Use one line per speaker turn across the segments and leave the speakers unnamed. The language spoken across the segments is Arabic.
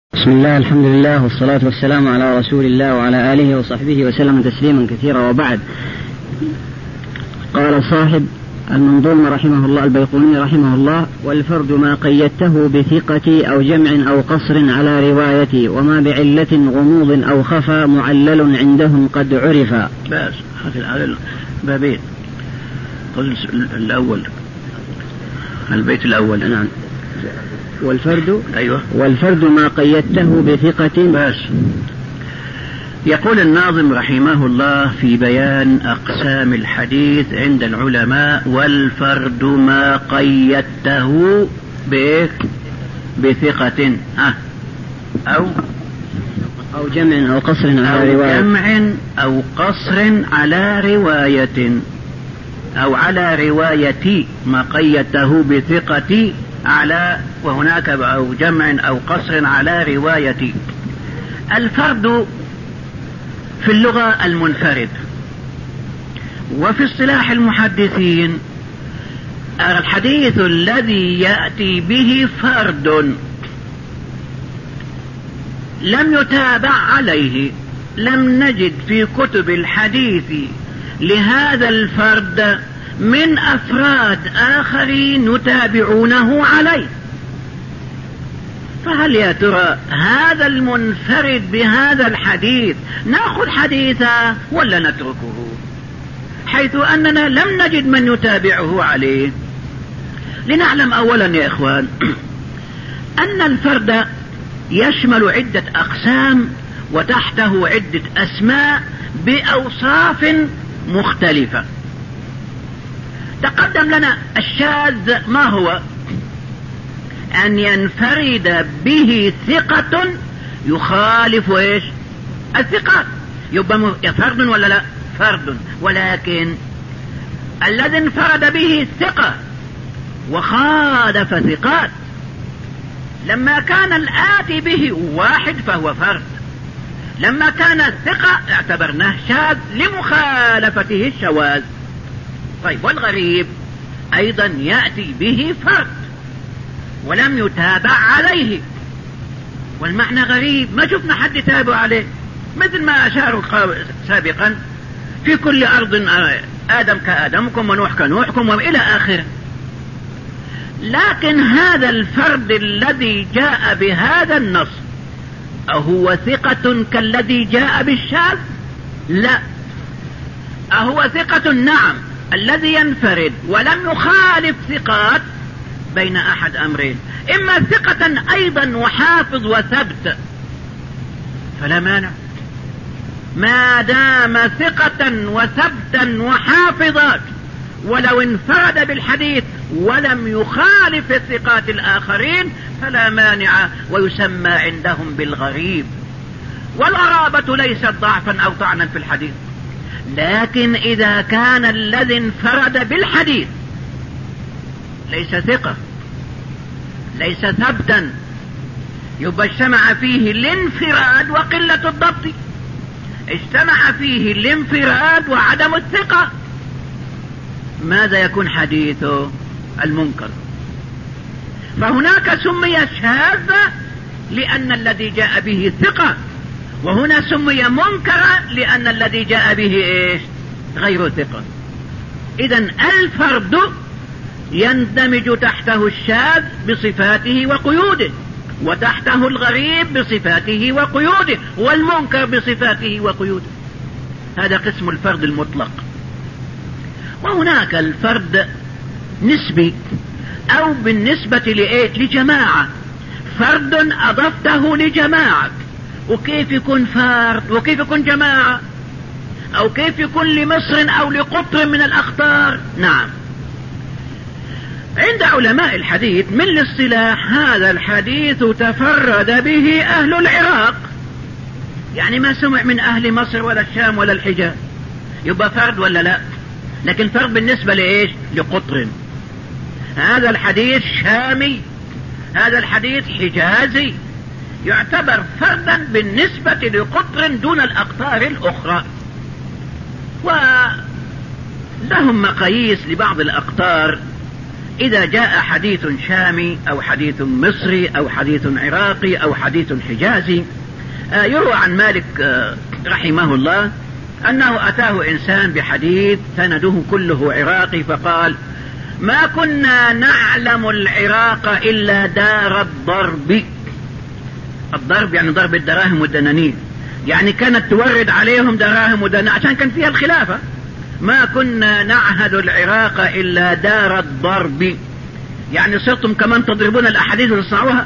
بسم الله، الحمد لله، والصلاة والسلام على رسول الله وعلى آله وصحبه وسلم تسليما كثيرا، وبعد. قال صاحب المنظوم رحمه الله البيقوني رحمه الله: والفرد ما قيدته بثقة أو جمع أو قصر على روايتي، وما بعلة غموض أو خفى معلل عندهم قد عرفا.
بس هذا البابين. قل الأول، البيت الأول.
نعم. والفرد،
أيوة،
والفرد ما قيدته بثقة.
بس يقول الناظم رحمه الله في بيان أقسام الحديث عند العلماء: والفرد ما قيدته بثقة
أو جمع أو قصر على رواية،
جمع أو قصر على رواية، أو على روايتي ما قيدته بثقة على، وهناك أو جمع أو قصر على روايتي. الفرد في اللغة المنفرد، وفي اصطلاح المحدثين الحديث الذي يأتي به فرد لم يتابع عليه. لم نجد في كتب الحديث لهذا الفرد من أفراد آخرين يتابعونه عليه. فهل يا ترى هذا المنفرد بهذا الحديث نأخذ حديثه ولا نتركه، حيث أننا لم نجد من يتابعه عليه؟ لنعلم أولا يا إخوان أن الفرد يشمل عدة أقسام، وتحته عدة أسماء بأوصاف مختلفة. تقدم لنا الشاذ ما هو؟ أن ينفرد به ثقة يخالف إيش؟ الثقات. يبقى فرد ولا لا؟ فرد. ولكن الذي انفرد به الثقة وخالف ثقات، لما كان الآتي به واحد فهو فرد، لما كان الثقة اعتبرناه شاذ لمخالفته الشواذ. طيب، والغريب أيضا يأتي به فرد ولم يتابع عليه. والمعنى غريب، ما شفنا حد يتابع عليه، مثل ما أشاروا سابقا: في كل أرض آدم كآدمكم ونوح كنوحكم وإلى آخره. لكن هذا الفرد الذي جاء بهذا النص أهو ثقة كالذي جاء بالشاذ؟ لا، أهو ثقة نعم، الذي ينفرد ولم يخالف ثقات بين أحد أمرين: إما ثقة أيضا وحافظ وثبت، فلا مانع ما دام ثقة وثبتا وحافظات، ولو انفرد بالحديث ولم يخالف الثقات الآخرين فلا مانع، ويسمى عندهم بالغريب. والغرابة ليست ضعفا أو طعنا في الحديث، لكن إذا كان الذي انفرد بالحديث ليس ثقة ليس ثبتا، يبقى اجتمع فيه الانفراد وقلة الضبط، اجتمع فيه الانفراد وعدم الثقة. ماذا يكون حديثه؟ المنكر. فهناك سمي شاذ لأن الذي جاء به ثقة، وهنا سمي منكرا لأن الذي جاء به إيش؟ غير ثقة. إذن الفرد يندمج تحته الشاذ بصفاته وقيوده، وتحته الغريب بصفاته وقيوده، والمنكر بصفاته وقيوده. هذا قسم الفرد المطلق. وهناك الفرد نسبي، أو بالنسبة لجماعة، فرد أضفته لجماعة. وكيف يكون فرد وكيف يكون جماعة، أو كيف يكون لمصر أو لقطر من الأخطار؟ نعم، عند علماء الحديث من الاصطلاح هذا الحديث تفرد به أهل العراق، يعني ما سمع من أهل مصر ولا الشام ولا الحجاز، يبقى فرد ولا لا؟ لكن فرد بالنسبة لإيش؟ لقطر. هذا الحديث شامي، هذا الحديث حجازي، يعتبر فردا بالنسبة لقطر دون الأقطار الأخرى. ولهم مقاييس لبعض الأقطار إذا جاء حديث شامي أو حديث مصري أو حديث عراقي أو حديث حجازي، يروى عن مالك رحمه الله أنه أتاه إنسان بحديث سنده كله عراقي فقال: ما كنا نعلم العراق إلا دار الضرب. الضرب يعني ضرب الدراهم والدنانير، يعني كانت تورد عليهم دراهم ودنانير عشان كان فيها الخلافة. ما كنا نعهد العراق إلا دار الضرب، يعني صرتم كمان تضربون الأحاديث وتصنعوها.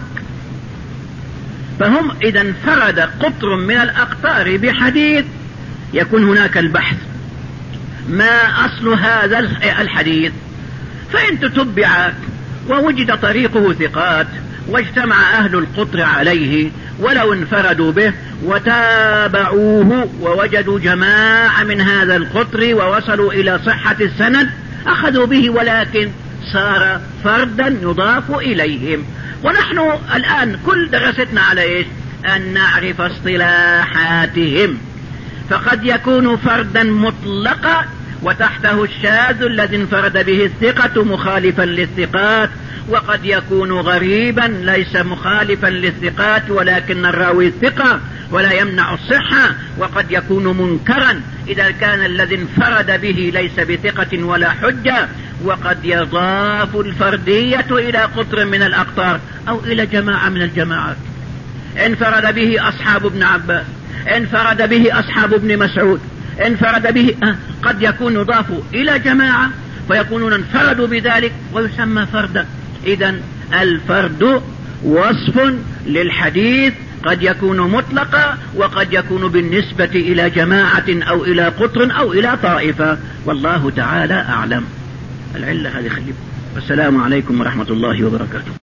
فهم إذا انفرد قطر من الأقطار بحديث يكون هناك البحث ما أصل هذا الحديث، فإن تتبع ووجد طريقه ثقات واجتمع أهل القطر عليه ولو انفردوا به وتابعوه ووجدوا جماعة من هذا القطر ووصلوا إلى صحة السند أخذوا به، ولكن صار فردا يضاف إليهم. ونحن الآن كل دراستنا على إيش؟ أن نعرف اصطلاحاتهم، فقد يكون فردا مطلقا وتحته الشاذ الذي انفرد به الثقة مخالفا للثقات، وقد يكون غريبا ليس مخالفا للثقات ولكن الراوي الثقة ولا يمنع الصحة، وقد يكون منكرا إذا كان الذي انفرد به ليس بثقة ولا حجة، وقد يضاف الفردية إلى قطر من الأقطار أو إلى جماعة من الجماعات. انفرد به أصحاب ابن عباس، انفرد به أصحاب ابن مسعود، انفرد به قد يكون يضاف إلى جماعة فيكونون انفردوا بذلك ويسمى فردا. إذن الفرد وصف للحديث قد يكون مطلقا وقد يكون بالنسبة إلى جماعة أو إلى قطر أو إلى طائفة، والله تعالى أعلم. العلة هذه خليب. والسلام عليكم ورحمة الله وبركاته.